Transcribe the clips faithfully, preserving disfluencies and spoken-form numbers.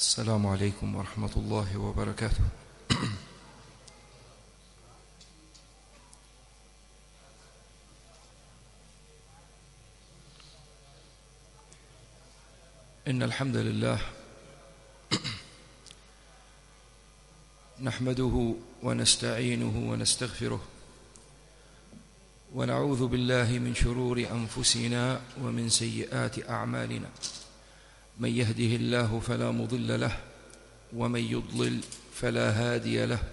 السلام عليكم ورحمة الله وبركاته. إن الحمد لله نحمده ونستعينه ونستغفره ونعوذ بالله من شرور أنفسنا ومن سيئات أعمالنا. من يهده الله فلا مضل له ومن يضلل فلا هادي له،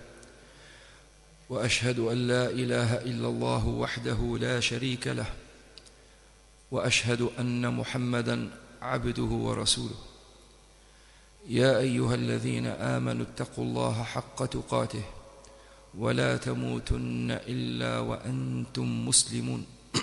وأشهد أن لا إله إلا الله وحده لا شريك له، وأشهد أن محمدًا عبده ورسوله. يا أيها الذين آمنوا اتقوا الله حق تقاته ولا تموتن إلا وأنتم مسلمون.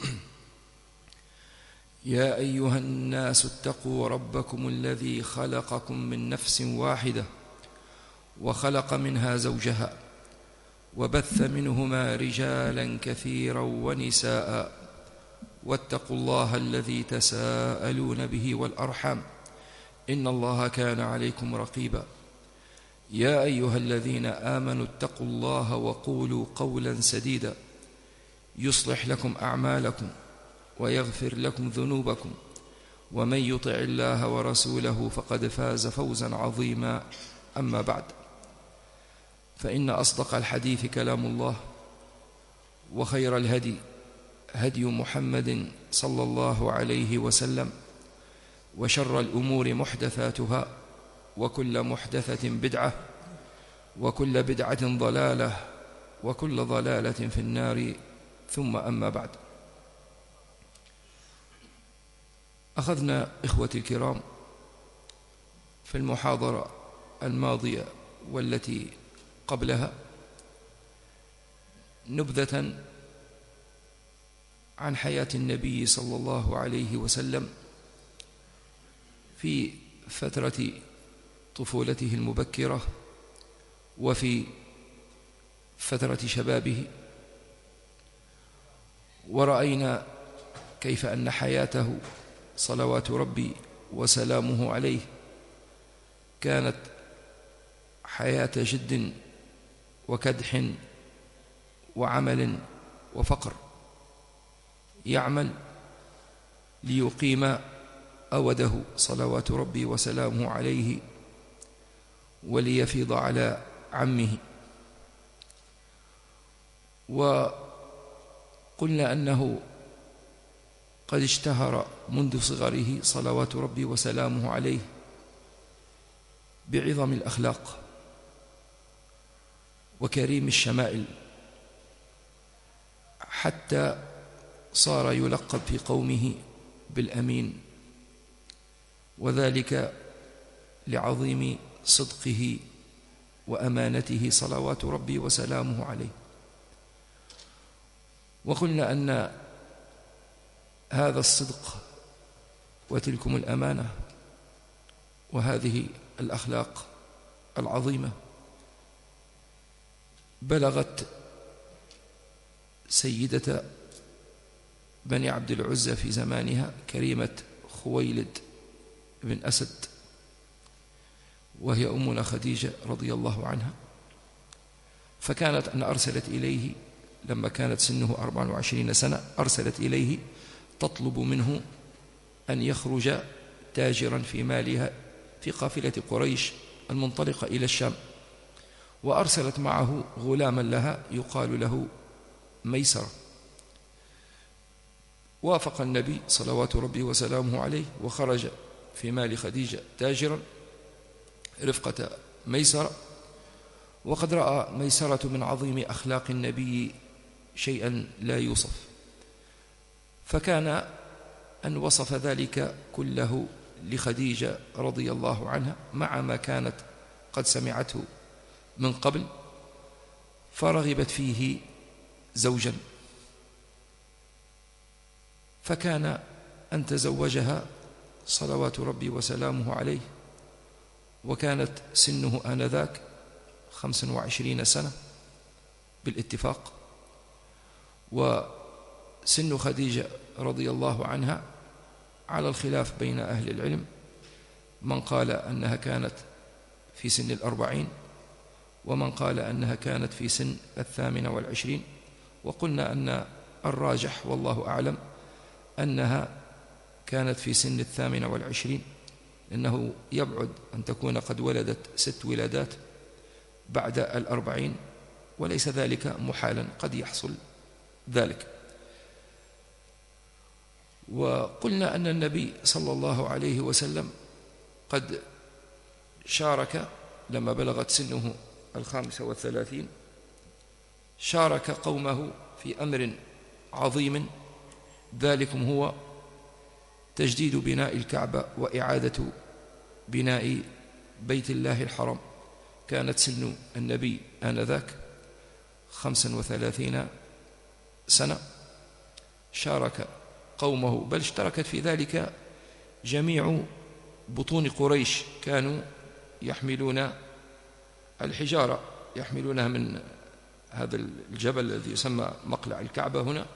يا أيها الناس اتقوا ربكم الذي خلقكم من نفس واحدة وخلق منها زوجها وبث منهما رجالا كثيرا ونساء، واتقوا الله الذي تساءلون به والأرحام إن الله كان عليكم رقيبا. يا أيها الذين آمنوا اتقوا الله وقولوا قولا سديدا يصلح لكم أعمالكم ويغفر لكم ذنوبكم، ومن يطع الله ورسوله فقد فاز فوزا عظيما. أما بعد، فإن أصدق الحديث كلام الله، وخير الهدي هدي محمد صلى الله عليه وسلم، وشر الأمور محدثاتها، وكل محدثة بدعة، وكل بدعة ضلالة، وكل ضلالة في النار. ثم أما بعد، أخذنا إخوتي الكرام في المحاضرة الماضية والتي قبلها نبذة عن حياة النبي صلى الله عليه وسلم في فترة طفولته المبكرة وفي فترة شبابه، ورأينا كيف أن حياته صلوات ربي وسلامه عليه كانت حياة جد وكدح وعمل وفقر، يعمل ليقيم أوده صلوات ربي وسلامه عليه وليفيض على عمه. وقلنا أنه قد اشتهر منذ صغره صلوات ربي وسلامه عليه بعظم الأخلاق وكريم الشمائل، حتى صار يلقب في قومه بالأمين، وذلك لعظيم صدقه وأمانته صلوات ربي وسلامه عليه. وقلنا أن هذا الصدق وتلكم الأمانة وهذه الأخلاق العظيمة بلغت سيدة بني عبد العزى في زمانها كريمة خويلد بن أسد، وهي أمنا خديجة رضي الله عنها. فكانت أن أرسلت إليه لما كانت سنه أربع وعشرين سنة، أرسلت إليه تطلب منه أن يخرج تاجرا في مالها في قافلة قريش المنطلقة إلى الشام، وأرسلت معه غلاما لها يقال له ميسرة. وافق النبي صلوات ربي وسلامه عليه وخرج في مال خديجة تاجرا رفقة ميسرة. وقد رأى ميسرة من عظيم أخلاق النبي شيئا لا يوصف، فكان أن وصف ذلك كله لخديجة رضي الله عنها مع ما كانت قد سمعته من قبل، فرغبت فيه زوجا، فكان أن تزوجها صلوات ربي وسلامه عليه، وكانت سنه آنذاك خمسا وعشرين سنة بالاتفاق. وسن خديجة رضي الله عنها على الخلاف بين أهل العلم، من قال أنها كانت في سن الأربعين، ومن قال أنها كانت في سن الثامنة والعشرين. وقلنا أن الراجح والله أعلم أنها كانت في سن الثامنة والعشرين، إنه يبعد أن تكون قد ولدت ست ولادات بعد الأربعين، وليس ذلك محالا، قد يحصل ذلك. وقلنا أن النبي صلى الله عليه وسلم قد شارك لما بلغت سنه الخامسة والثلاثين، شارك قومه في أمر عظيم، ذلكم هو تجديد بناء الكعبة وإعادة بناء بيت الله الحرام. كانت سن النبي آنذاك خمسا وثلاثين سنة. شارك قومه، بل اشتركت في ذلك جميع بطون قريش، كانوا يحملون الحجارة، يحملونها من هذا الجبل الذي يسمى مقلع الكعبة هنا،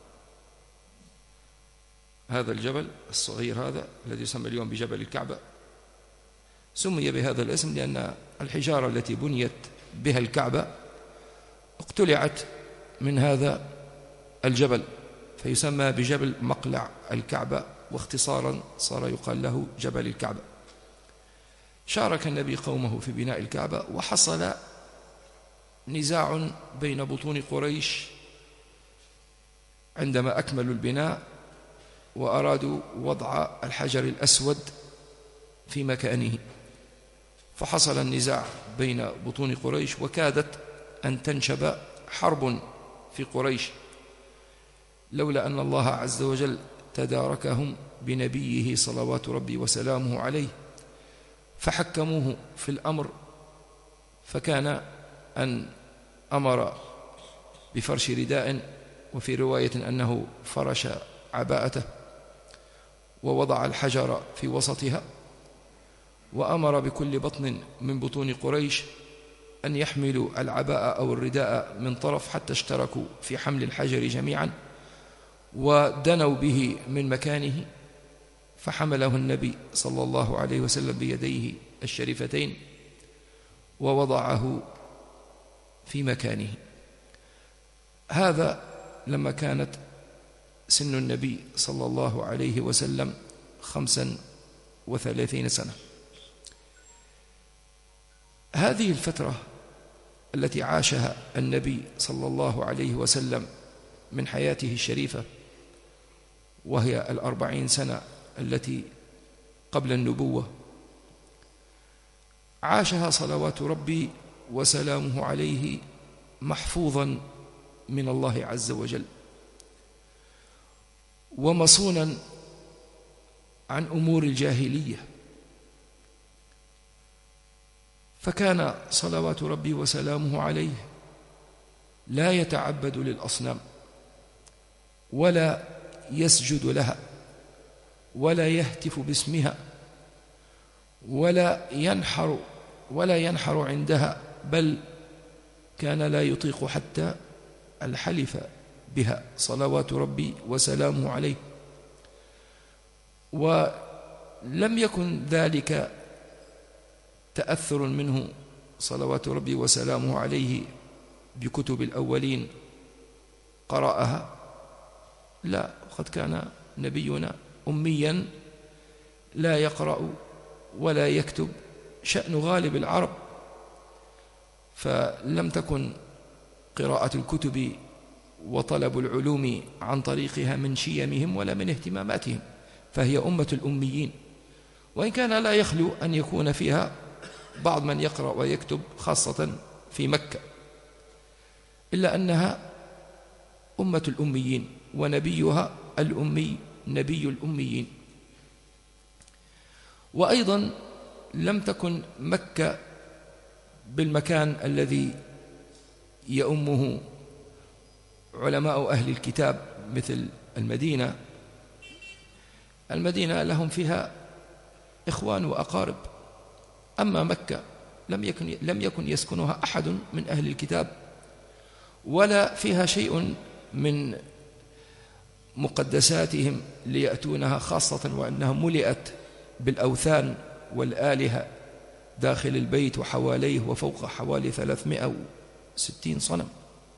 هذا الجبل الصغير هذا الذي يسمى اليوم بجبل الكعبة، سمي بهذا الاسم لأن الحجارة التي بنيت بها الكعبة اقتلعت من هذا الجبل، فيسمى بجبل مقلع الكعبة، واختصارا صار يقال له جبل الكعبة. شارك النبي قومه في بناء الكعبة، وحصل نزاع بين بطون قريش عندما أكملوا البناء وأرادوا وضع الحجر الأسود في مكانه، فحصل النزاع بين بطون قريش، وكادت أن تنشب حرب في قريش، لولا أن الله عز وجل تداركهم بنبيه صلوات ربي وسلامه عليه، فحكموه في الأمر، فكان أن أمر بفرش رداء، وفي رواية أنه فرش عباءته ووضع الحجر في وسطها، وأمر بكل بطن من بطون قريش أن يحملوا العباء أو الرداء من طرف، حتى اشتركوا في حمل الحجر جميعا ودنوا به من مكانه، فحمله النبي صلى الله عليه وسلم بيديه الشريفتين ووضعه في مكانه. هذا لما كانت سن النبي صلى الله عليه وسلم خمسا وثلاثين سنة. هذه الفترة التي عاشها النبي صلى الله عليه وسلم من حياته الشريفة، وهي الأربعين سنة التي قبل النبوة، عاشها صلوات ربي وسلامه عليه محفوظا من الله عز وجل، ومصونا عن أمور الجاهلية، فكان صلوات ربي وسلامه عليه لا يتعبد للأصنام، ولا يسجد لها، ولا يهتف باسمها، ولا ينحر ولا ينحر عندها، بل كان لا يطيق حتى الحلف بها صلوات ربي وسلامه عليه. ولم يكن ذلك تأثر منه صلوات ربي وسلامه عليه بكتب الأولين قرأها، لا، قد كان نبينا أميا لا يقرأ ولا يكتب، شأن غالب العرب، فلم تكن قراءة الكتب وطلب العلوم عن طريقها من شيمهم ولا من اهتماماتهم، فهي أمة الأميين، وإن كان لا يخلو أن يكون فيها بعض من يقرأ ويكتب، خاصة في مكة، إلا أنها أمة الأميين، ونبيها الأمي نبي الأميين. وأيضا لم تكن مكة بالمكان الذي يؤمه علماء أهل الكتاب مثل المدينة. المدينة لهم فيها إخوان وأقارب، أما مكة لم يكن لم يكن يسكنها أحد من أهل الكتاب، ولا فيها شيء من مقدساتهم ليأتونها، خاصة وأنها ملئت بالأوثان والآلهة داخل البيت وحواليه وفوق حوالي ثلاثمائة وستين صنم.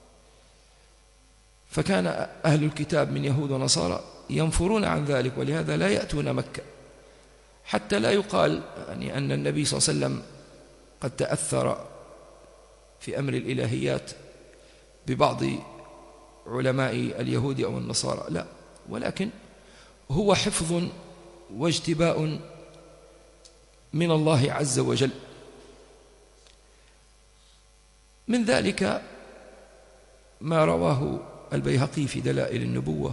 فكان أهل الكتاب من يهود ونصارى ينفرون عن ذلك، ولهذا لا يأتون مكة، حتى لا يقال يعني أن النبي صلى الله عليه وسلم قد تأثر في أمر الإلهيات ببعض علماء اليهود أو النصارى، لا، ولكن هو حفظ واجتباء من الله عز وجل. من ذلك ما رواه البيهقي في دلائل النبوة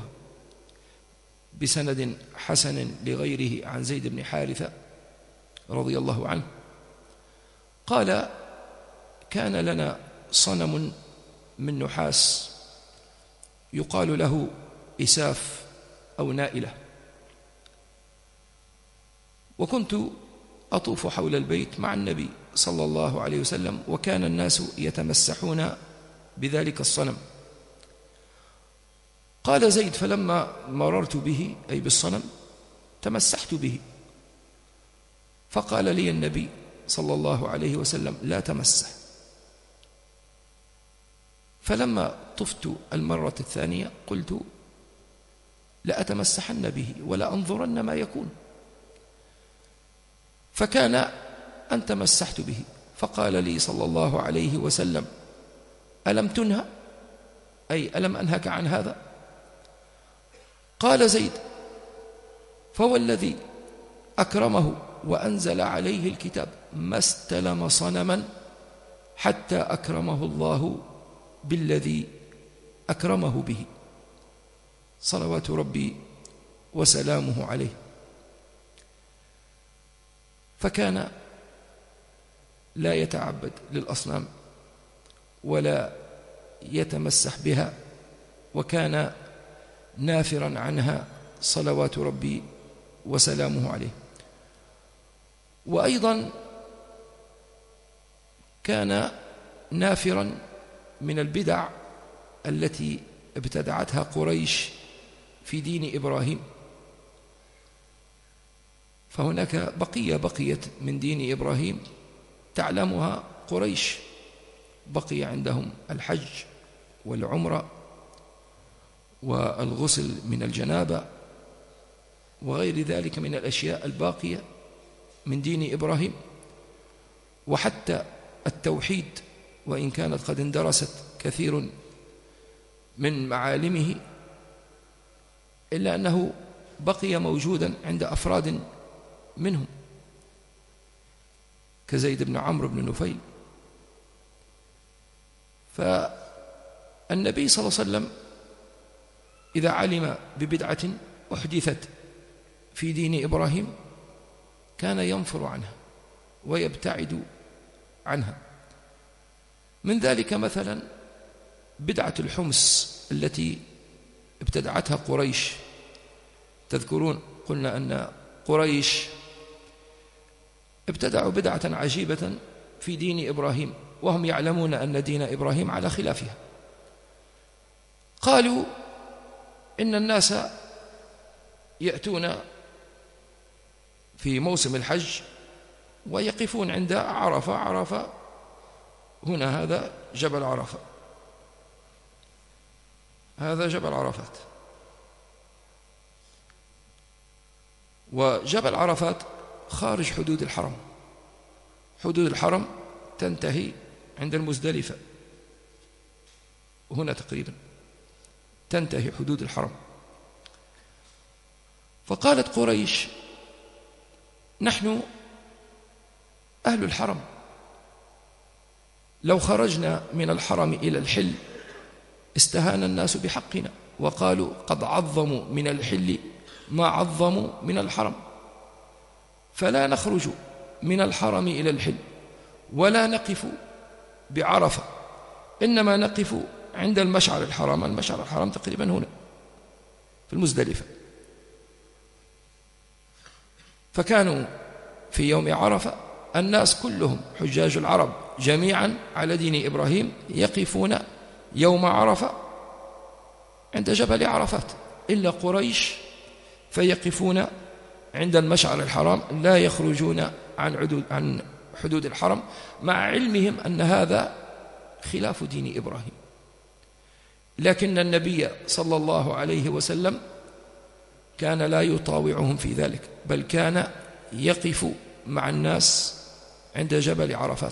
بسند حسن لغيره عن زيد بن حارثة رضي الله عنه قال: كان لنا صنم من نحاس يقال له إساف أو نائلة، وكنت أطوف حول البيت مع النبي صلى الله عليه وسلم، وكان الناس يتمسحون بذلك الصنم. قال زيد: فلما مررت به أي بالصنم تمسحت به، فقال لي النبي صلى الله عليه وسلم: لا تمسح. فلما طفت المرة الثانية قلت: لأتمسحن به ولا أنظرن ما يكون. فكان أن تمسحت به، فقال لي صلى الله عليه وسلم: ألم تنهى؟ أي ألم أنهك عن هذا؟ قال زيد: فهو الذي أكرمه وأنزل عليه الكتاب ما استلم صنما حتى أكرمه الله بالذي أكرمه به، صلوات ربي وسلامه عليه. فكان لا يتعبد للأصنام ولا يتمسح بها، وكان نافرا عنها صلوات ربي وسلامه عليه. وأيضا كان نافرا من البدع التي ابتدعتها قريش في دين إبراهيم. فهناك بقية بقيت من دين إبراهيم تعلمها قريش، بقي عندهم الحج والعمرة والغسل من الجنابة وغير ذلك من الأشياء الباقية من دين إبراهيم، وحتى التوحيد وإن كانت قد اندرست كثير من معالمه إلا أنه بقي موجودا عند أفراد منهم كزيد بن عمرو بن نفيل. فالنبي صلى الله عليه وسلم إذا علم ببدعة أحدثت في دين إبراهيم كان ينفر عنها ويبتعد عنها. من ذلك مثلا بدعة الحمص التي ابتدعتها قريش. تذكرون قلنا أن قريش ابتدعوا بدعة عجيبة في دين إبراهيم وهم يعلمون أن دين إبراهيم على خلافها. قالوا إن الناس يأتون في موسم الحج ويقفون عند عرفة. عرفة هنا هذا جبل عرفة، هذا جبل عرفات، وجبل عرفات خارج حدود الحرم. حدود الحرم تنتهي عند المزدلفة، هنا تقريبا تنتهي حدود الحرم. فقالت قريش: نحن أهل الحرم، لو خرجنا من الحرم إلى الحل استهان الناس بحقنا، وقالوا قد عظموا من الحل ما عظموا من الحرم، فلا نخرج من الحرم إلى الحل ولا نقف بعرفة، إنما نقف عند المشعر الحرام. المشعر الحرام تقريبا هنا في المزدلفة. فكانوا في يوم عرفة الناس كلهم حجاج العرب جميعا على دين إبراهيم يقفون يوم عرفة عند جبل عرفات، إلا قريش فيقفون عند المشعر الحرام لا يخرجون عن حدود عن حدود الحرم، مع علمهم أن هذا خلاف دين إبراهيم. لكن النبي صلى الله عليه وسلم كان لا يطاوعهم في ذلك، بل كان يقف مع الناس عند جبل عرفات.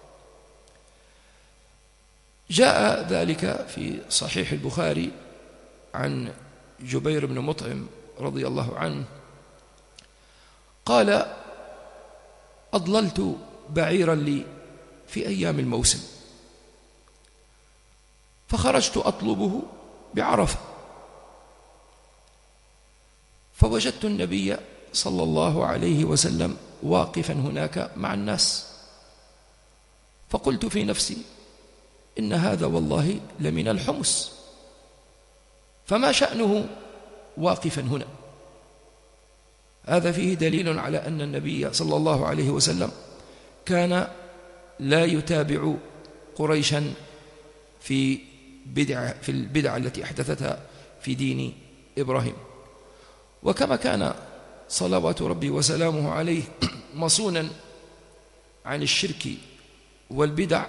جاء ذلك في صحيح البخاري عن جبير بن مطعم رضي الله عنه قال: أضللت بعيرا لي في أيام الموسم، فخرجت أطلبه بعرفة، فوجدت النبي صلى الله عليه وسلم واقفا هناك مع الناس، فقلت في نفسي: إن هذا والله لمن الحمص، فما شأنه واقفا هنا؟ هذا فيه دليل على أن النبي صلى الله عليه وسلم كان لا يتابع قريشا في بدع في البدع التي أحدثتها في دين إبراهيم. وكما كان صلوات ربي وسلامه عليه مصونا عن الشرك والبدع،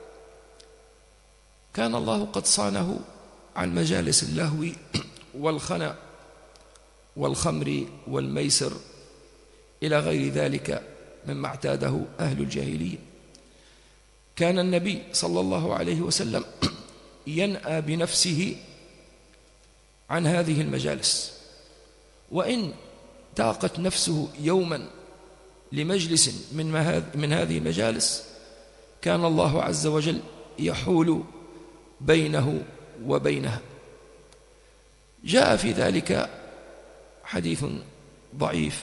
كان الله قد صانه عن مجالس اللهو والخنا والخمر والميسر إلى غير ذلك مما اعتاده أهل الجاهلية. كان النبي صلى الله عليه وسلم ينأى بنفسه عن هذه المجالس، وإن تاقت نفسه يوما لمجلس من, من هذه المجالس كان الله عز وجل يحول بينه وبينها. جاء في ذلك حديث ضعيف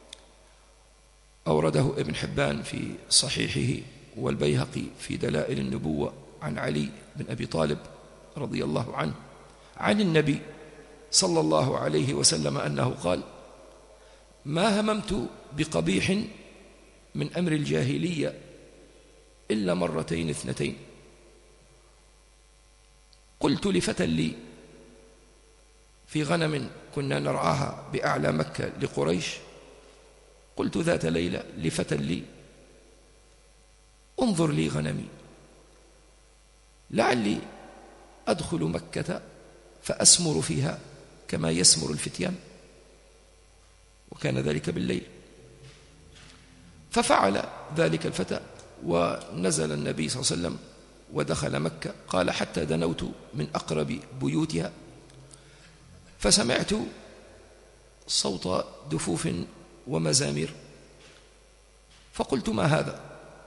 أورده ابن حبان في صحيحه والبيهقي في دلائل النبوة عن علي بن أبي طالب رضي الله عنه عن النبي صلى الله عليه وسلم أنه قال: ما هممت بقبيح من أمر الجاهلية إلا مرتين اثنتين. قلت لفتى لي في غنم كنا نرعاها بأعلى مكة لقريش، قلت ذات ليلة لفتى لي: انظر لي غنمي لعلي أدخل مكة فأسمر فيها كما يسمر الفتيان، وكان ذلك بالليل. ففعل ذلك الفتى ونزل النبي صلى الله عليه وسلم ودخل مكة. قال: حتى دنوت من أقرب بيوتها فسمعت صوت دفوف ومزامير، فقلت: ما هذا؟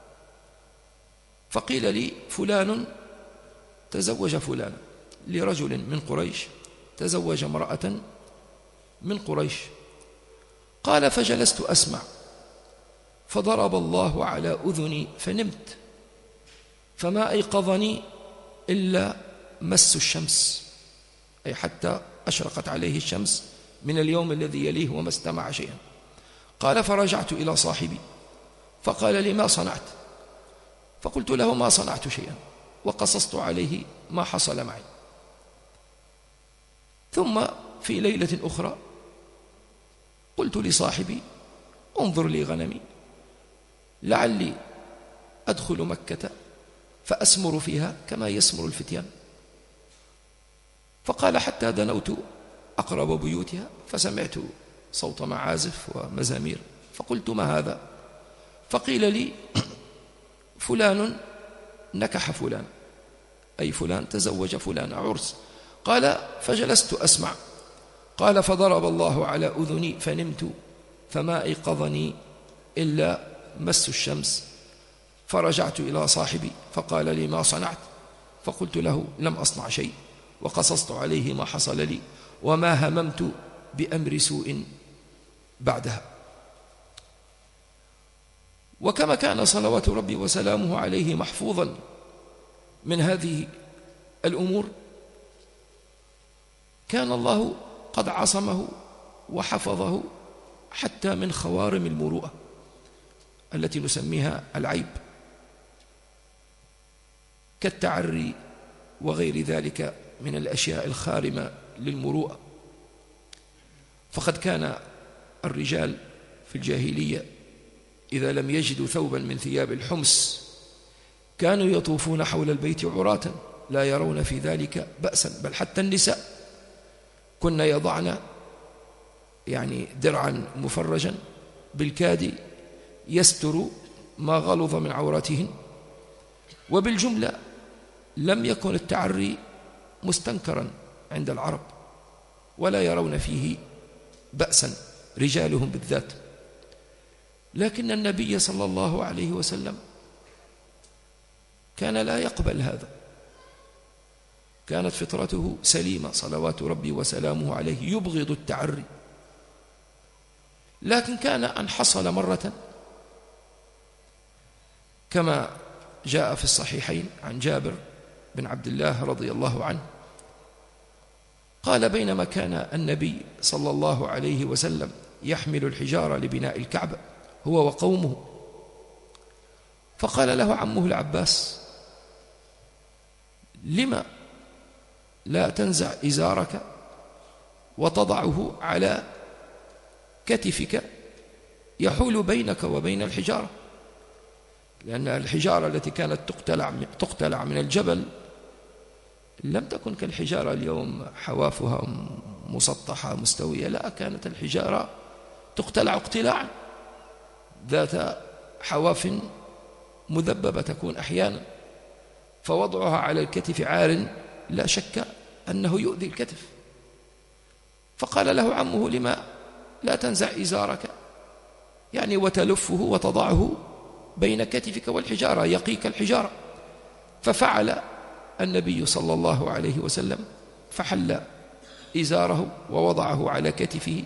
فقيل لي: فلان تزوج فلانا، لرجل من قريش تزوج امرأة من قريش. قال: فجلست أسمع، فضرب الله على أذني فنمت، فما أيقظني إلا مس الشمس، أي حتى أشرقت عليه الشمس من اليوم الذي يليه وما استمع شيئا. قال: فرجعت إلى صاحبي فقال لي: ما صنعت؟ فقلت له: ما صنعت شيئا، وقصصت عليه ما حصل معي. ثم في ليلة أخرى قلت لصاحبي: انظر لي غنمي لعلي أدخل مكة فأسمر فيها كما يسمر الفتيان. فقال: حتى دنوت أقرب بيوتها فسمعت صوت معازف ومزامير، فقلت: ما هذا؟ فقيل لي: فلان نكح فلان، أي فلان تزوج فلان عرس. قال: فجلست أسمع. قال: فضرب الله على أذني فنمت، فما أيقظني إلا مس الشمس. فرجعت إلى صاحبي فقال لي: ما صنعت؟ فقلت له: لم أصنع شيء، وقصصت عليه ما حصل لي، وما هممت بأمر سوء بعدها. وكما كان صلوات ربي وسلامه عليه محفوظا من هذه الأمور، كان الله قد عصمه وحفظه حتى من خوارم المروءة التي نسميها العيب، كالتعري وغير ذلك من الأشياء الخارمة للمروءة. فقد كان الرجال في الجاهلية إذا لم يجدوا ثوبا من ثياب الحمص كانوا يطوفون حول البيت عراة لا يرون في ذلك بأسا، بل حتى النساء كن يضعن يعني درعا مفرجا بالكاد يستر ما غلظ من عوراتهن. وبالجملة لم يكن التعري مستنكرا عند العرب ولا يرون فيه بأسا رجالهم بالذات، لكن النبي صلى الله عليه وسلم كان لا يقبل هذا، كانت فطرته سليمة صلوات ربي وسلامه عليه، يبغض التعري. لكن كان أن حصل مرة كما جاء في الصحيحين عن جابر بن عبد الله رضي الله عنه قال: بينما كان النبي صلى الله عليه وسلم يحمل الحجارة لبناء الكعبة هو وقومه، فقال له عمه العباس: لما لا تنزع إزارك وتضعه على كتفك يحول بينك وبين الحجارة؟ لأن الحجارة التي كانت تقتلع تقتلع من الجبل لم تكن كالحجارة اليوم حوافها مسطحة مستوية، لا، كانت الحجارة تقتلع اقتلاعا ذات حواف مذببة تكون أحيانا، فوضعها على الكتف عار لا شك أنه يؤذي الكتف. فقال له عمه: لما لا تنزع إزارك يعني وتلفه وتضعه بين كتفك والحجارة يقيك الحجارة؟ ففعل النبي صلى الله عليه وسلم، فحل إزاره ووضعه على كتفه،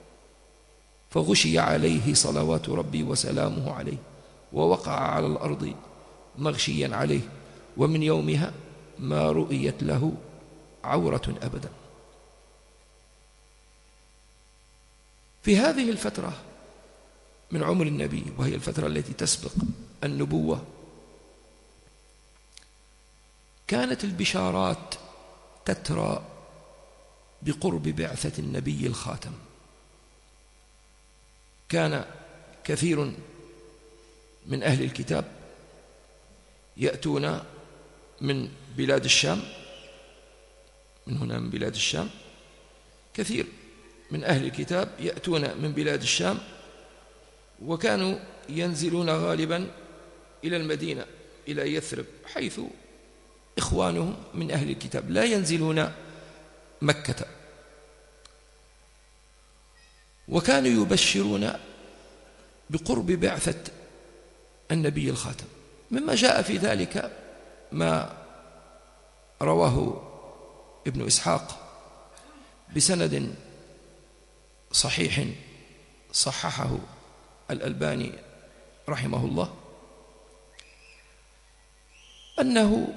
فغشي عليه صلوات ربي وسلامه عليه ووقع على الأرض مغشيا عليه، ومن يومها ما رؤيت له عورة أبدا. في هذه الفترة من عمر النبي، وهي الفترة التي تسبق النبوة، كانت البشارات تترى بقرب بعثة النبي الخاتم. كان كثير من أهل الكتاب يأتون من بلاد الشام، من هنا من بلاد الشام، كثير من أهل الكتاب يأتون من بلاد الشام، وكانوا ينزلون غالبا إلى المدينة، إلى يثرب، حيث إخوانهم من أهل الكتاب، لا ينزلون مكة. وكانوا يبشرون بقرب بعثة النبي الخاتم. مما جاء في ذلك ما رواه ابن إسحاق بسند صحيح صححه الألباني رحمه الله، أنه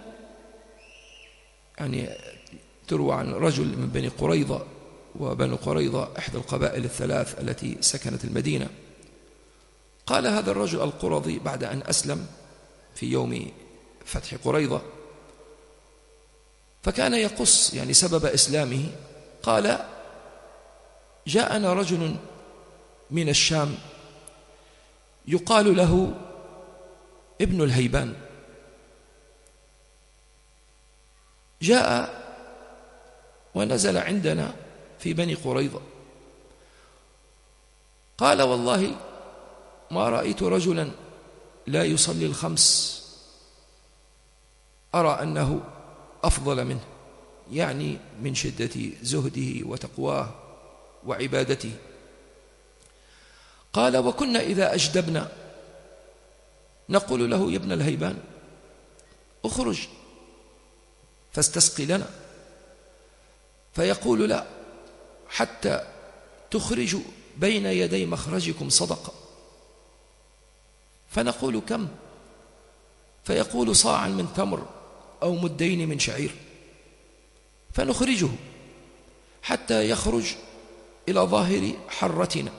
يعني تروى عن رجل من بني قريظة، وبنو قريظة إحدى القبائل الثلاث التي سكنت المدينة. قال هذا الرجل القرظي بعد أن أسلم في يوم فتح قريظة، فكان يقص يعني سبب إسلامه، قال: جاءنا رجل من الشام يقال له ابن الهيبان، جاء ونزل عندنا في بني قريظة. قال: والله ما رأيت رجلا لا يصلي الخمس أرى أنه أفضل منه، يعني من شدة زهده وتقواه وعبادته. قال: وكنا إذا أجدبنا نقول له: يا ابن الهيبان اخرج فاستسقي لنا، فيقول: لا، حتى تخرجوا بين يدي مخرجكم صدقة. فنقول: كم؟ فيقول: صاعا من تمر أو مدين من شعير. فنخرجه حتى يخرج إلى ظاهر حرتنا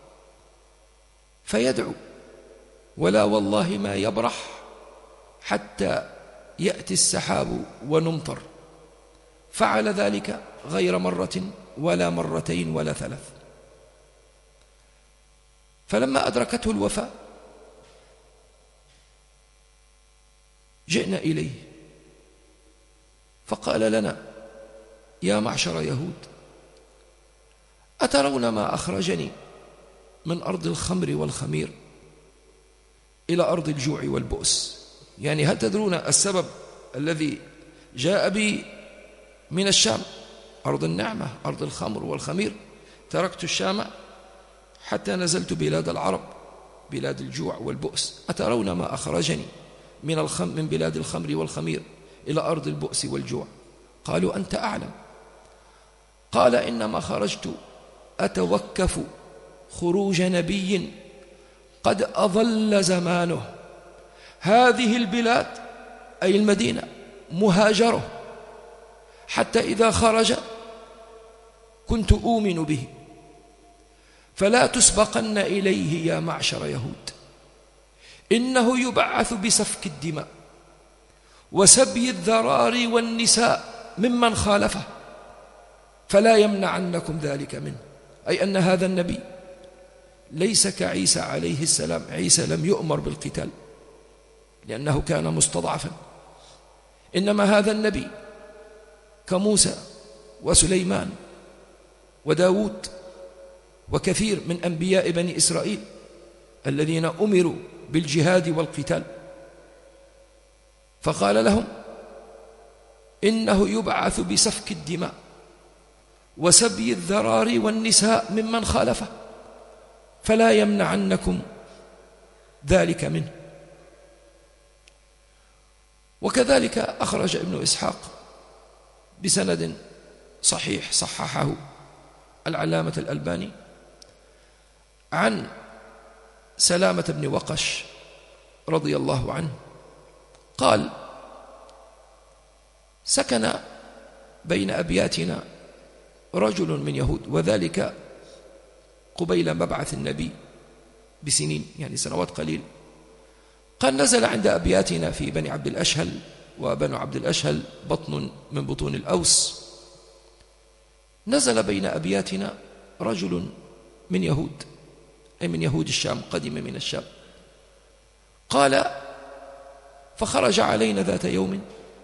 فيدعو، ولا والله ما يبرح حتى يأتي السحاب ونمطر. فعل ذلك غير مرة ولا مرتين ولا ثلاث. فلما أدركته الوفاة جئنا إليه فقال لنا: يا معشر يهود، أترون ما أخرجني من أرض الخمر والخمير إلى أرض الجوع والبؤس؟ يعني هل تدرون السبب الذي جاء بي من الشام؟ أرض النعمة، أرض الخمر والخمير. تركت الشام حتى نزلت بلاد العرب، بلاد الجوع والبؤس. أترون ما أخرجني من, الخم من بلاد الخمر والخمير إلى أرض البؤس والجوع؟ قالوا: أنت أعلم. قال: إنما خرجت أتوكف خروج نبي قد أظل زمانه هذه البلاد، أي المدينة، مهاجره، حتى إذا خرج كنت أؤمن به، فلا تسبقن إليه يا معشر يهود، إنه يبعث بسفك الدماء وسبي الذراري والنساء ممن خالفه، فلا يمنعنكم ذلك منه. أي أن هذا النبي ليس كعيسى عليه السلام. عيسى لم يؤمر بالقتال لأنه كان مستضعفا، إنما هذا النبي كموسى وسليمان وداود وكثير من أنبياء بني إسرائيل الذين أمروا بالجهاد والقتال. فقال لهم: إنه يبعث بسفك الدماء وسبي الذراري والنساء ممن خالفه، فلا يمنعنكم ذلك منه. وكذلك أخرج ابن إسحاق بسند صحيح صححه العلامة الألباني عن سلامة بن وقش رضي الله عنه قال: سكن بين أبياتنا رجل من يهود، وذلك قبيل مبعث النبي بسنين، يعني سنوات قليل. قال: نزل عند أبياتنا في بني عبد الأشهل، وبنو عبد الأشهل بطن من بطون الأوس. نزل بين أبياتنا رجل من يهود، أي من يهود الشام، قدم من الشام. قال: فخرج علينا ذات يوم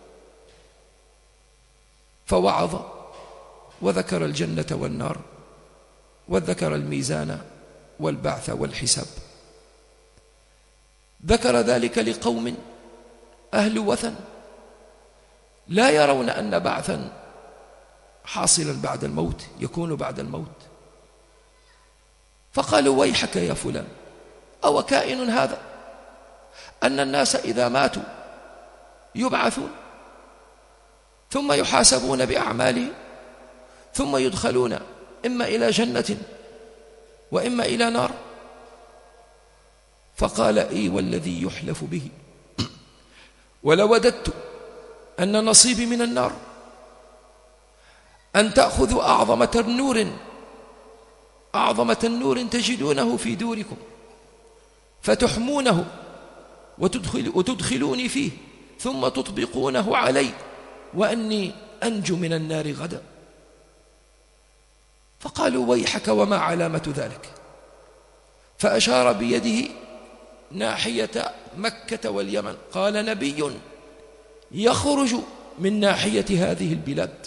فوعظ وذكر الجنة والنار وذكر الميزان والبعث والحساب. ذكر ذلك لقوم أهل وثن لا يرون أن بعثا حاصلا بعد الموت يكون بعد الموت. فقالوا: ويحك يا فلان، أو كائن هذا أن الناس إذا ماتوا يبعثون ثم يحاسبون بأعمالهم ثم يدخلون إما إلى جنة وإما إلى نار؟ فقال: إي والذي يحلف به، ولوددت أن نصيبي من النار أن تأخذوا أعظم تنور أعظم تنور تجدونه في دوركم فتحمونه وتدخل وتدخلوني فيه ثم تطبقونه علي، وأني أنجو من النار غدا. فقالوا: ويحك وما علامة ذلك؟ فأشار بيده ناحية مكة واليمن، قال: نبي يخرج من ناحية هذه البلاد.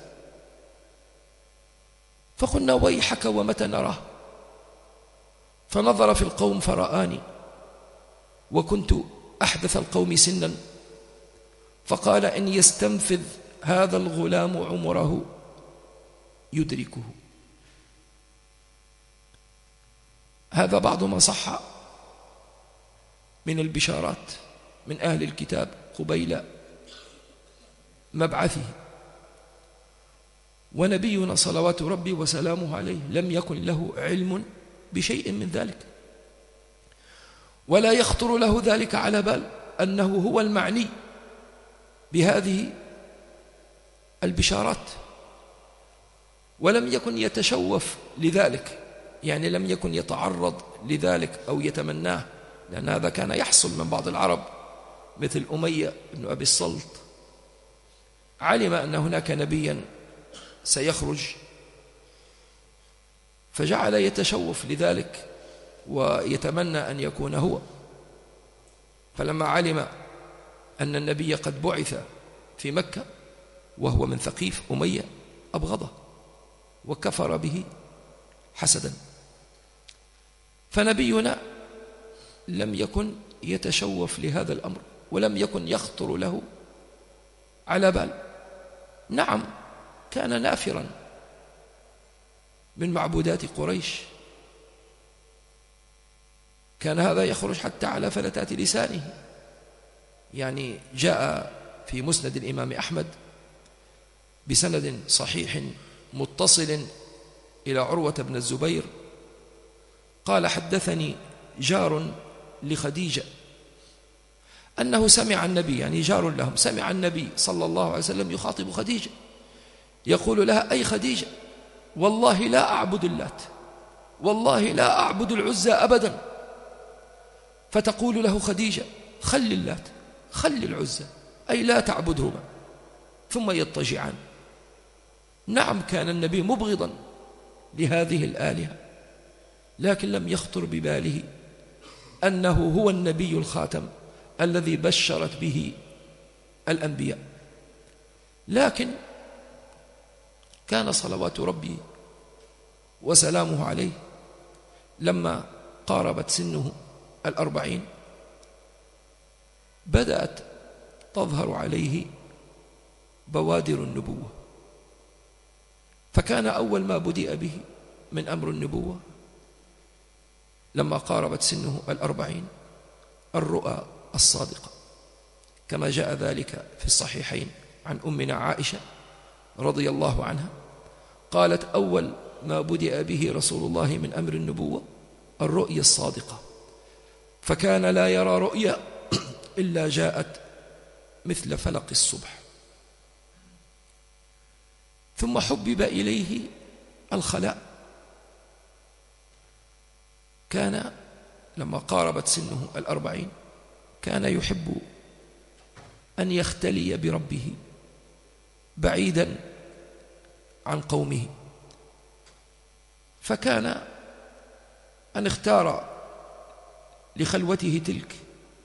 فقلنا: ويحك ومتى نراه؟ فنظر في القوم فرآني وكنت أحدث القوم سنا، فقال: إن يستنفذ هذا الغلام عمره يدركه. هذا بعض ما صح من البشارات من أهل الكتاب قبيل مبعثه. ونبينا صلوات ربي وسلامه عليه لم يكن له علم بشيء من ذلك، ولا يخطر له ذلك على بال أنه هو المعني بهذه البشارات، ولم يكن يتشوف لذلك، يعني لم يكن يتعرض لذلك أو يتمناه، لأن هذا كان يحصل من بعض العرب مثل أمية بن أبي الصلت. علم أن هناك نبيا سيخرج فجعل يتشوف لذلك ويتمنى أن يكون هو. فلما علم أن النبي قد بعث في مكة وهو من ثقيف أمية أبغضه وكفر به حسدا. فنبينا لم يكن يتشوف لهذا الأمر ولم يكن يخطر له على بال. نعم كان نافرا من معبودات قريش، كان هذا يخرج حتى على فلتات لسانه. يعني جاء في مسند الإمام أحمد بسند صحيح متصل إلى عروة بن الزبير قال: حدثني جار لخديجة أنه سمع النبي، يعني جار لهم، سمع النبي صلى الله عليه وسلم يخاطب خديجة يقول لها: أي خديجة، والله لا أعبد اللات، والله لا أعبد العزى أبدا. فتقول له خديجة: خل اللات، خل العزى، أي لا تعبدهما، ثم يضطجعان. نعم كان النبي مبغضا لهذه الآلهة، لكن لم يخطر بباله أنه هو النبي الخاتم الذي بشرت به الأنبياء. لكن كان صلوات ربي وسلامه عليه لما قاربت سنه الأربعين بدأت تظهر عليه بوادر النبوة. فكان أول ما بدأ به من أمر النبوة لما قاربت سنه الأربعين الرؤى الصادقة، كما جاء ذلك في الصحيحين عن أمنا عائشة رضي الله عنها قالت: أول ما بدأ به رسول الله من أمر النبوة الرؤيا الصادقة، فكان لا يرى رؤيا إلا جاءت مثل فلق الصبح. ثم حبب إليه الخلاء، كان لما قاربت سنه الأربعين كان يحب أن يختلي بربه بعيدا عن قومه. فكان أن اختار لخلوته تلك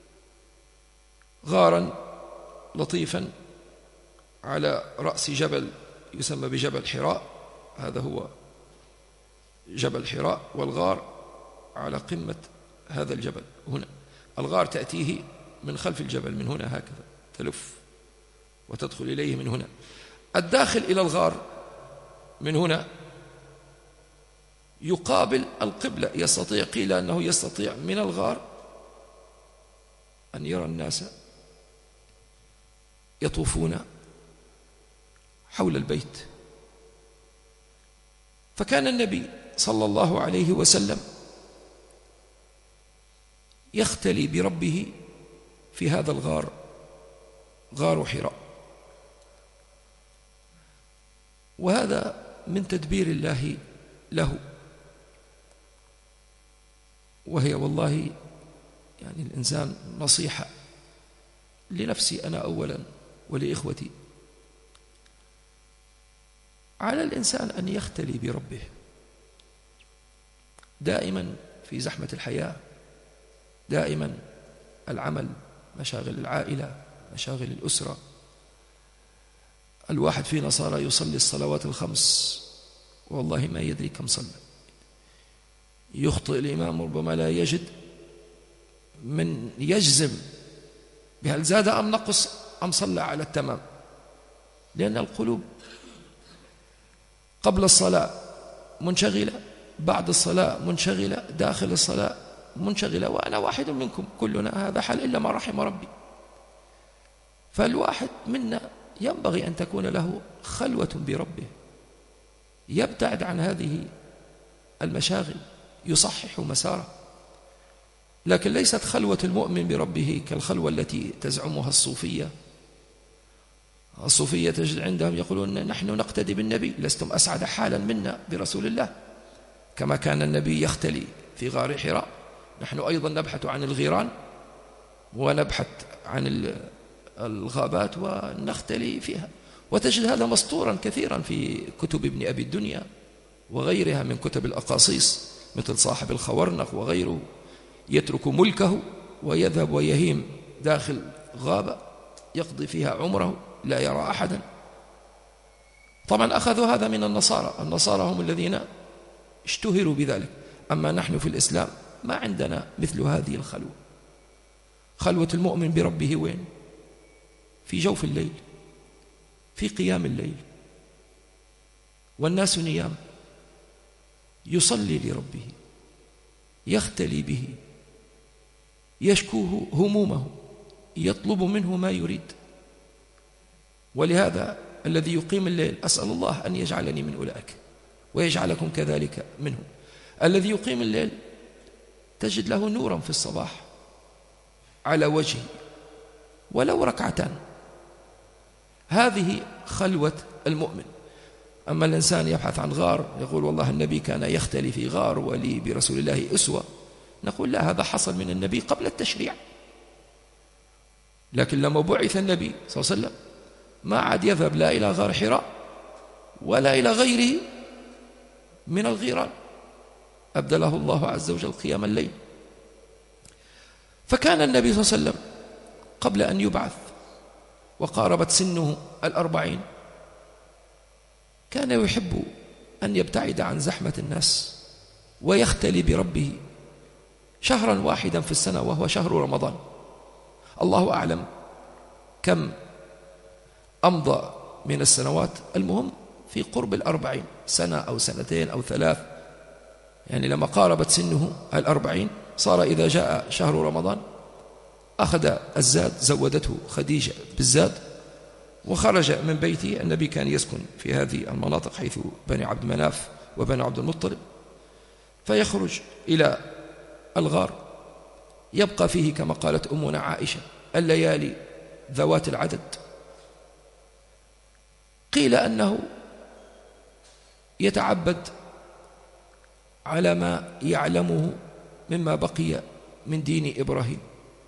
غارا لطيفا على رأس جبل يسمى بجبل حراء، هذا هو جبل حراء، والغار على قمة هذا الجبل هنا. الغار تأتيه من خلف الجبل من هنا هكذا، تلف وتدخل إليه من هنا. الداخل إلى الغار من هنا يقابل القبلة، يستطيع، قيل أنه يستطيع من الغار أن يرى الناس يطوفون حول البيت. فكان النبي صلى الله عليه وسلم يختلي بربه في هذا الغار، غار حراء. وهذا من تدبير الله له، وهي والله يعني الإنسان نصيحة لنفسي أنا أولا ولإخوتي، على الإنسان أن يختلي بربه دائما في زحمة الحياة، دائما العمل، مشاغل العائلة، مشاغل الأسرة. الواحد فينا صار يصلي الصلوات الخمس والله ما يدري كم صلى، يخطئ الإمام ربما لا يجد من يجزم بهل زاد أم نقص أم صلى على التمام، لأن القلوب قبل الصلاة منشغلة، بعد الصلاة منشغلة، داخل الصلاة منشغلة، وأنا واحد منكم، كلنا هذا حال إلا ما رحم ربي. فالواحد منا ينبغي أن تكون له خلوة بربه، يبتعد عن هذه المشاغل، يصحح مساره. لكن ليست خلوة المؤمن بربه كالخلوة التي تزعمها الصوفية. الصوفية تجد عندهم يقولون: نحن نقتدي بالنبي، لستم أسعد حالا منا برسول الله، كما كان النبي يختلي في غار حراء، نحن أيضا نبحث عن الغيران ونبحث عن الغابات ونختلي فيها. وتجد هذا مسطورا كثيرا في كتب ابن أبي الدنيا وغيرها من كتب الأقاصيص، مثل صاحب الخورنق وغيره، يترك ملكه ويذهب ويهيم داخل غابة يقضي فيها عمره لا يرى أحدا. طبعا أخذوا هذا من النصارى، النصارى هم الذين اشتهروا بذلك. أما نحن في الإسلام ما عندنا مثل هذه الخلوة. خلوة المؤمن بربه وين؟ في جوف الليل، في قيام الليل والناس نيام، يصلي لربه، يختلي به، يشكوه همومه، يطلب منه ما يريد. ولهذا الذي يقيم الليل أسأل الله أن يجعلني من أولئك ويجعلكم كذلك منهم. الذي يقيم الليل تجد له نورا في الصباح على وجهه ولو ركعتان. هذه خلوة المؤمن. أما الإنسان يبحث عن غار، يقول والله النبي كان يختلي في غار ولي برسول الله أسوة، نقول لا، هذا حصل من النبي قبل التشريع. لكن لما بعث النبي صلى الله عليه وسلم ما عاد يذهب لا إلى غار حراء ولا إلى غيره من الغيران، أبدله الله عز وجل قيام الليل. فكان النبي صلى الله عليه وسلم قبل أن يبعث وقاربت سنه الأربعين كان يحب أن يبتعد عن زحمة الناس ويختلي بربه شهرا واحدا في السنة، وهو شهر رمضان. الله أعلم كم أمضى من السنوات، المهم في قرب الأربعين سنة أو سنتين أو ثلاث، يعني لما قاربت سنه الأربعين صار إذا جاء شهر رمضان أخذ الزاد، زودته خديجة بالزاد وخرج من بيته. النبي كان يسكن في هذه المناطق حيث بني عبد مناف وبني عبد المطلب، فيخرج إلى الغار يبقى فيه كما قالت أمنا عائشة الليالي ذوات العدد. قيل أنه يتعبد على ما يعلمه مما بقي من دين إبراهيم،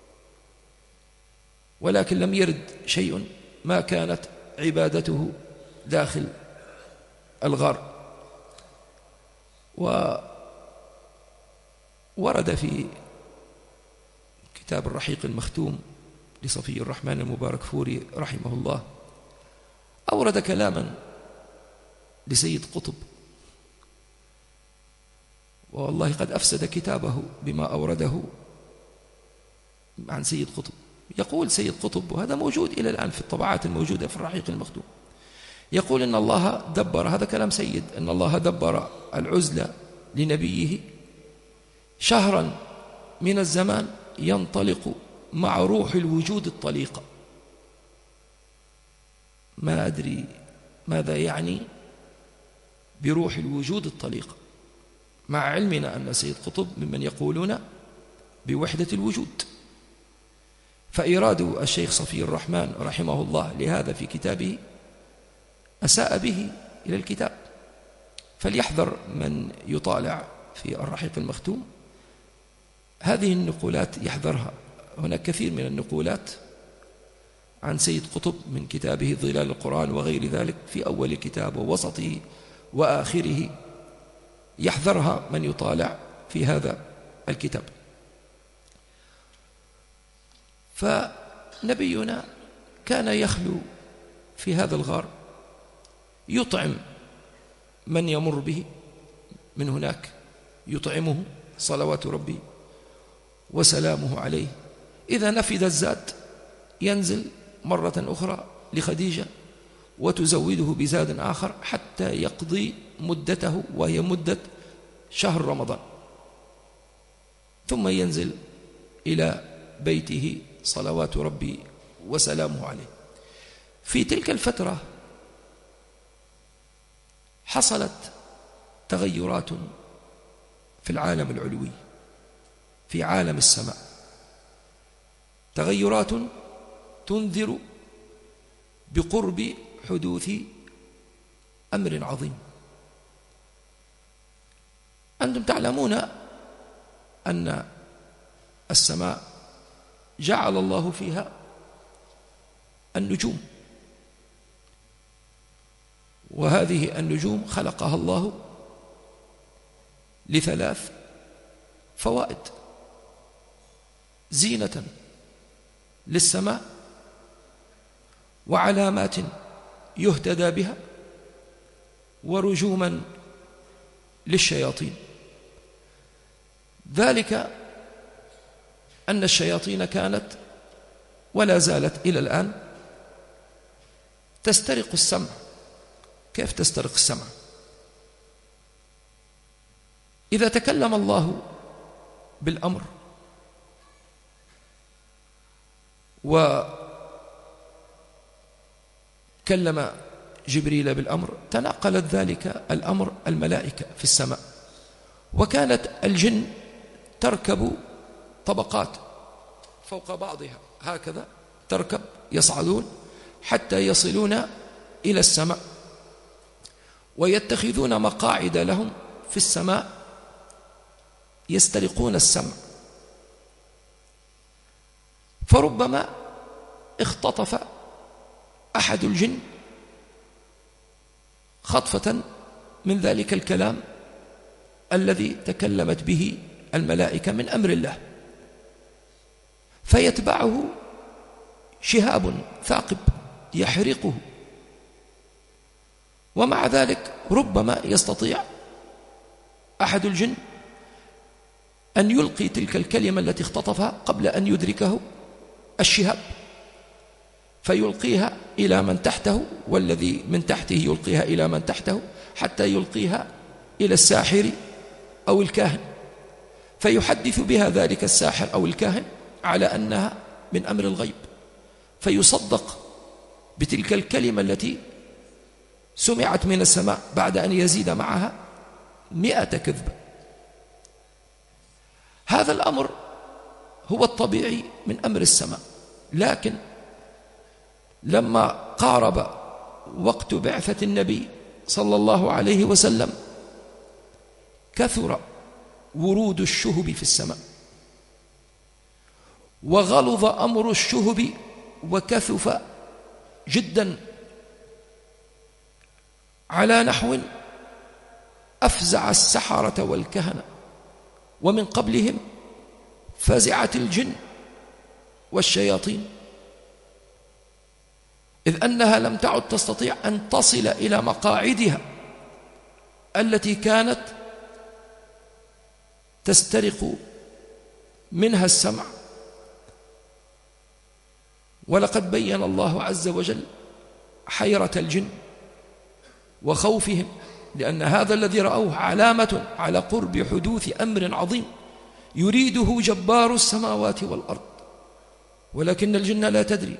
ولكن لم يرد شيء ما كانت عبادته داخل الغار. وورد في كتاب الرحيق المختوم لصفي الرحمن المبارك فوري رحمه الله، أورد كلاما لسيد قطب، والله قد أفسد كتابه بما أورده عن سيد قطب. يقول سيد قطب، وهذا موجود إلى الآن في الطبعات الموجودة في الرحيق المختوم، يقول إن الله دبر، هذا كلام سيد، إن الله دبر العزلة لنبيه شهرا من الزمان ينطلق مع روح الوجود الطليقة. ما أدري ماذا يعني بروح الوجود الطليقة، مع علمنا أن سيد قطب ممن يقولون بوحدة الوجود. فإيراد الشيخ صفي الرحمن رحمه الله لهذا في كتابه أساء به إلى الكتاب، فليحذر من يطالع في الرحيق المختوم هذه النقولات، يحذرها. هناك كثير من النقولات عن سيد قطب من كتابه ظلال القرآن وغير ذلك في أول الكتاب ووسطه وآخره، يحذرها من يطالع في هذا الكتاب. فنبينا كان يخلو في هذا الغار، يطعم من يمر به من هناك، يطعمه صلوات ربي وسلامه عليه. إذا نفد الزاد ينزل مرة أخرى لخديجة وتزوده بزاد آخر حتى يقضي مدته، وهي مدة شهر رمضان، ثم ينزل إلى بيته صلوات ربي وسلامه عليه. في تلك الفترة حصلت تغيرات في العالم العلوي، في عالم السماء، تغيرات تنذر بقرب حدوث أمر عظيم. أنتم تعلمون أن السماء جعل الله فيها النجوم، وهذه النجوم خلقها الله لثلاث فوائد: زينة للسماء، وعلامات يهتدى بها ورجوما للشياطين. ذلك أن الشياطين كانت ولا زالت إلى الآن تسترق السمع. كيف تسترق السمع؟ إذا تكلم الله بالأمر وكلم جبريل بالأمر، تناقلت ذلك الأمر الملائكة في السماء، وكانت الجن تركب طبقات فوق بعضها هكذا، تركب يصعدون حتى يصلون إلى السماء، ويتخذون مقاعد لهم في السماء يسترقون السمع. فربما اختطف أحد الجن خطفة من ذلك الكلام الذي تكلمت به الملائكة من أمر الله، فيتبعه شهاب ثاقب يحرقه، ومع ذلك ربما يستطيع أحد الجن أن يلقي تلك الكلمة التي اختطفها قبل أن يدركه الشهاب، فيلقيها إلى من تحته، والذي من تحته يلقيها إلى من تحته، حتى يلقيها إلى الساحر أو الكاهن، فيحدث بها ذلك الساحر أو الكاهن على أنها من أمر الغيب، فيصدق بتلك الكلمة التي سمعت من السماء بعد أن يزيد معها مئة كذبة. هذا الأمر هو الطبيعي من أمر السماء، لكن لما قارب وقت بعثة النبي صلى الله عليه وسلم كثر ورود الشهب في السماء، وغلظ أمر الشهب وكثف جدا على نحو أفزع السحرة والكهنة، ومن قبلهم فزعت الجن والشياطين، إذ أنها لم تعد تستطيع أن تصل إلى مقاعدها التي كانت تسترق منها السمع. ولقد بين الله عز وجل حيرة الجن وخوفهم، لأن هذا الذي رأوه علامة على قرب حدوث أمر عظيم يريده جبار السماوات والأرض، ولكن الجن لا تدري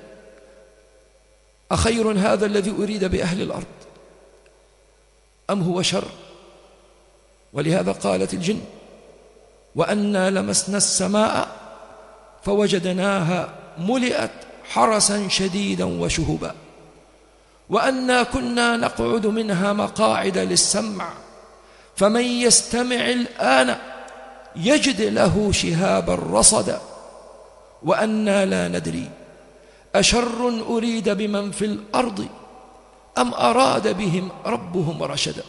أخير هذا الذي أريد بأهل الأرض أم هو شر. ولهذا قالت الجن: وأنا لمسنا السماء فوجدناها ملئت حرسا شديدا وشهبا، وأنا كنا نقعد منها مقاعد للسمع، فمن يستمع الآن يجد له شهابا رصدا، وأنا لا ندري أشر أريد بمن في الأرض أم أراد بهم ربهم رشدا.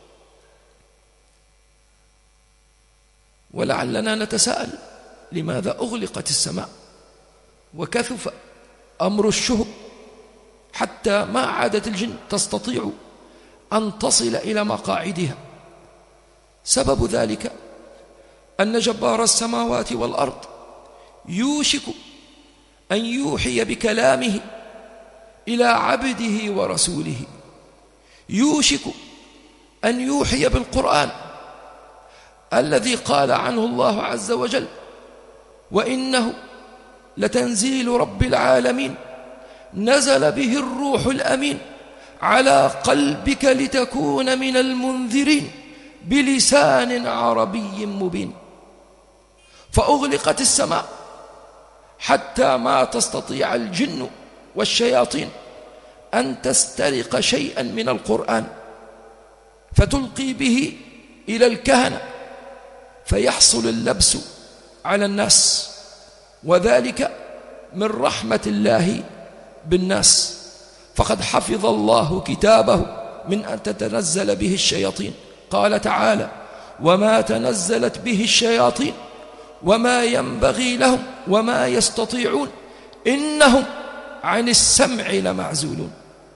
ولعلنا نتساءل لماذا أغلقت السماء وكثف أمر الشهب حتى ما عادت الجن تستطيع أن تصل إلى مقاعدها؟ سبب ذلك أن جبار السماوات والأرض يوشك أن يوحي بكلامه إلى عبده ورسوله، يوشك أن يوحي بالقرآن الذي قال عنه الله عز وجل: وإنه لتنزيل رب العالمين نزل به الروح الأمين على قلبك لتكون من المنذرين بلسان عربي مبين. فأغلقت السماء حتى ما تستطيع الجن والشياطين أن تسترق شيئا من القرآن فتلقي به إلى الكهنة، فيحصل اللبس على الناس، وذلك من رحمة الله بالناس، فقد حفظ الله كتابه من أن تتنزل به الشياطين. قال تعالى: وما تنزلت به الشياطين وما ينبغي لهم وما يستطيعون إنهم عن السمع لمعزولون.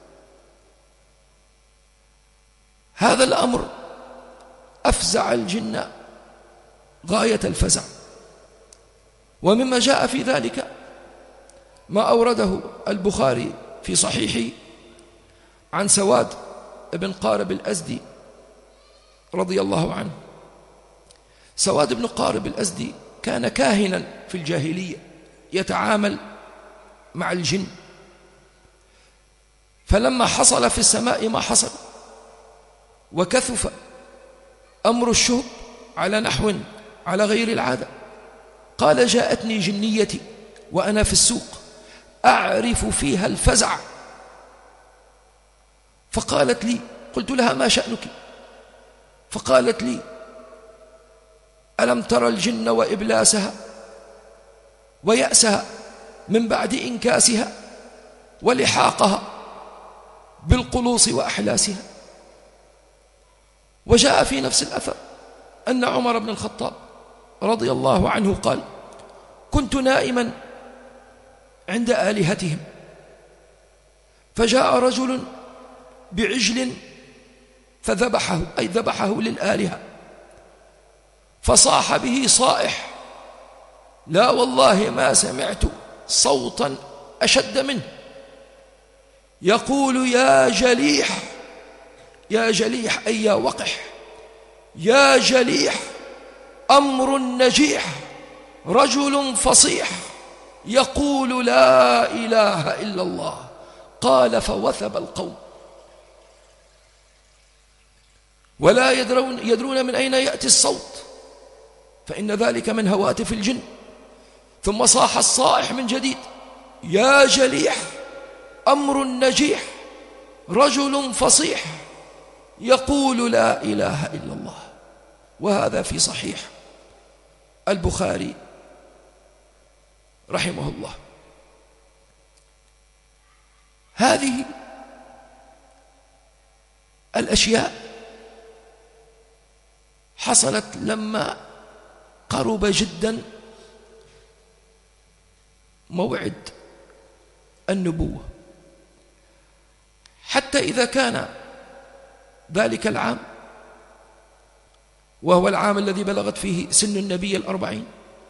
هذا الأمر أفزع الجن غاية الفزع. ومما جاء في ذلك ما أورده البخاري في صحيحه عن سواد بن قارب الأزدي رضي الله عنه. سواد بن قارب الأزدي كان كاهنا في الجاهلية يتعامل مع الجن، فلما حصل في السماء ما حصل وكثف أمر الشهب على نحو على غير العادة، قال جاءتني جنيتي وأنا في السوق أعرف فيها الفزع، فقالت لي، قلت لها ما شأنك؟ فقالت لي ألم ترى الجن وإبلاسها ويأسها من بعد إنكاسها ولحاقها بالقلوص وأحلاسها. وجاء في نفس الأثر أن عمر بن الخطاب رضي الله عنه قال كنت نائما عند آلهتهم فجاء رجل بعجل فذبحه، أي ذبحه للآلهة، فصاح به صائح لا والله ما سمعت صوتا أشد منه يقول يا جليح، يا جليح أي يا وقح، يا جليح أمر نجيح رجل فصيح يقول لا إله إلا الله. قال فوثب القوم ولا يدرون, يدرون من أين يأتي الصوت، فإن ذلك من هواتف الجن. ثم صاح الصائح من جديد يا جليح أمر نجيح رجل فصيح يقول لا إله إلا الله. وهذا في صحيح البخاري رحمه الله. هذه الأشياء حصلت لما قرب جدا موعد النبوة، حتى إذا كان ذلك العام وهو العام الذي بلغت فيه سن النبي الأربعين،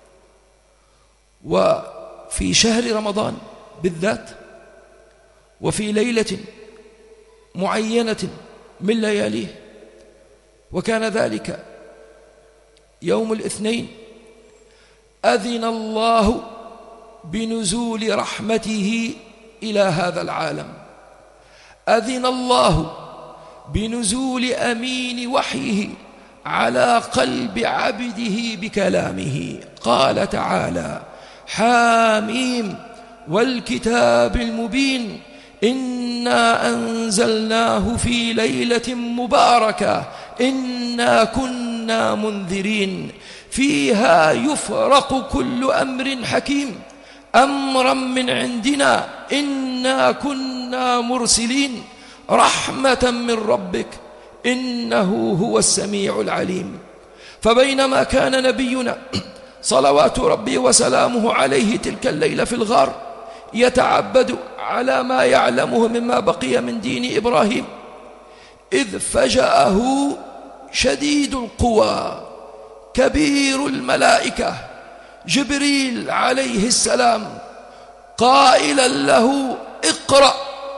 وفي شهر رمضان بالذات، وفي ليلة معينة من لياليه، وكان ذلك يوم الاثنين، أذن الله بنزول رحمته إلى هذا العالم، أذن الله بنزول أمين وحيه على قلب عبده بكلامه. قال تعالى حاميم والكتاب المبين إنا أنزلناه في ليلة مباركة إنا كنا منذرين فيها يفرق كل أمر حكيم أمرا من عندنا إنا كنا مرسلين رحمة من ربك إنه هو السميع العليم. فبينما كان نبينا صلوات ربي وسلامه عليه تلك الليلة في الغار يتعبد على ما يعلمه مما بقي من دين إبراهيم، إذ فجأه شديد القوى كبير الملائكة جبريل عليه السلام قائلا له اقرأ،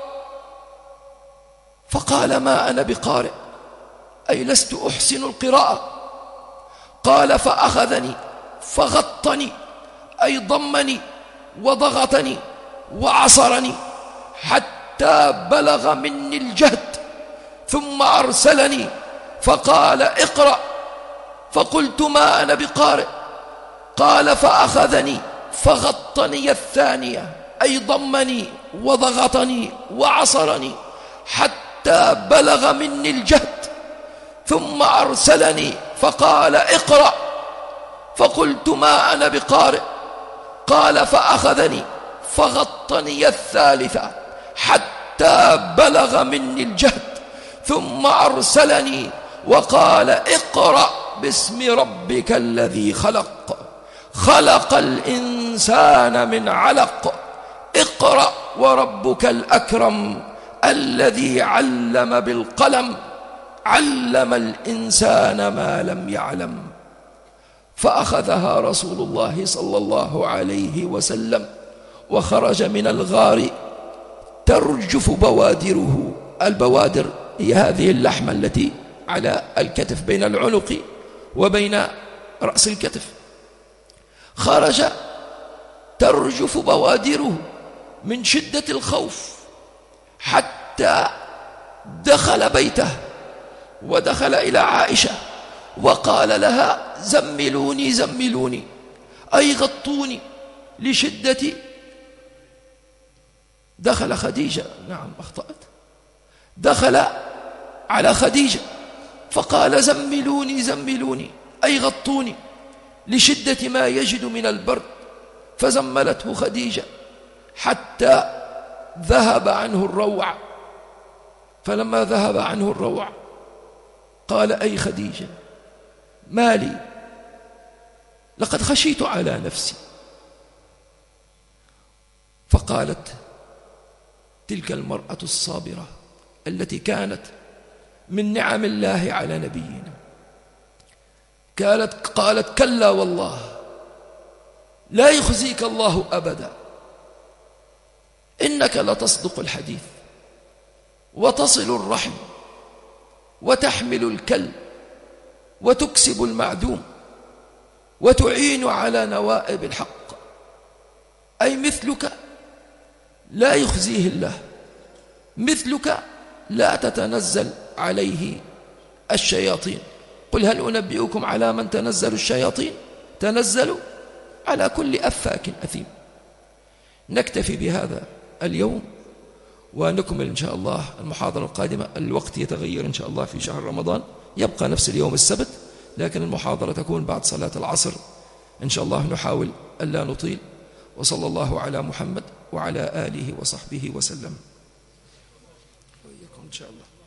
فقال ما أنا بقارئ، أي لست أحسن القراءة. قال فأخذني فغطني، أي ضمني وضغطني وعصرني حتى بلغ مني الجهد، ثم أرسلني فقال اقرأ، فقلت ما أنا بقارئ. قال فأخذني فغطني الثانية، أي ضمني وضغطني وعصرني حتى بلغ مني الجهد، ثم أرسلني فقال اقرأ، فقلت ما أنا بقارئ. قال فأخذني فغطني الثالثة حتى بلغ مني الجهد، ثم أرسلني وقال اقرأ باسم ربك الذي خلق خلق الإنسان من علق اقرأ وربك الأكرم الذي علم بالقلم علم الإنسان ما لم يعلم. فأخذها رسول الله صلى الله عليه وسلم وخرج من الغار ترجف بوادره. البوادر هي هذه اللحمة التي على الكتف بين العنق وبين رأس الكتف. خرج ترجف بوادره من شدة الخوف حتى دخل بيته ودخل إلى عائشة وقال لها زملوني زملوني أي غطوني لشدة. دخل خديجة، نعم أخطأت، دخل على خديجة فقال زملوني زملوني أي غطوني لشدة ما يجد من البرد. فزملته خديجة حتى ذهب عنه الروع. فلما ذهب عنه الروع قال أي خديجة ما لي، لقد خشيت على نفسي. فقالت تلك المرأة الصابرة التي كانت من نعم الله على نبينا، قالت قالت كلا والله لا يخزيك الله أبدا، إنك لتصدق الحديث وتصل الرحم وتحمل الكل وتكسب المعدوم وتعين على نوائب الحق. أي مثلك لا يخزيه الله، مثلك لا تتنزل عليه الشياطين. قل هل أنبئكم على من تنزل الشياطين؟ تنزل على كل أفاك أثيم. نكتفي بهذا اليوم ونكمل إن شاء الله المحاضرة القادمة. الوقت يتغير إن شاء الله في شهر رمضان، يبقى نفس اليوم السبت، لكن المحاضرة تكون بعد صلاة العصر إن شاء الله. نحاول ألا نطيل، وصلى الله على محمد وعلى آله وصحبه وسلم. وإياكم إن شاء الله.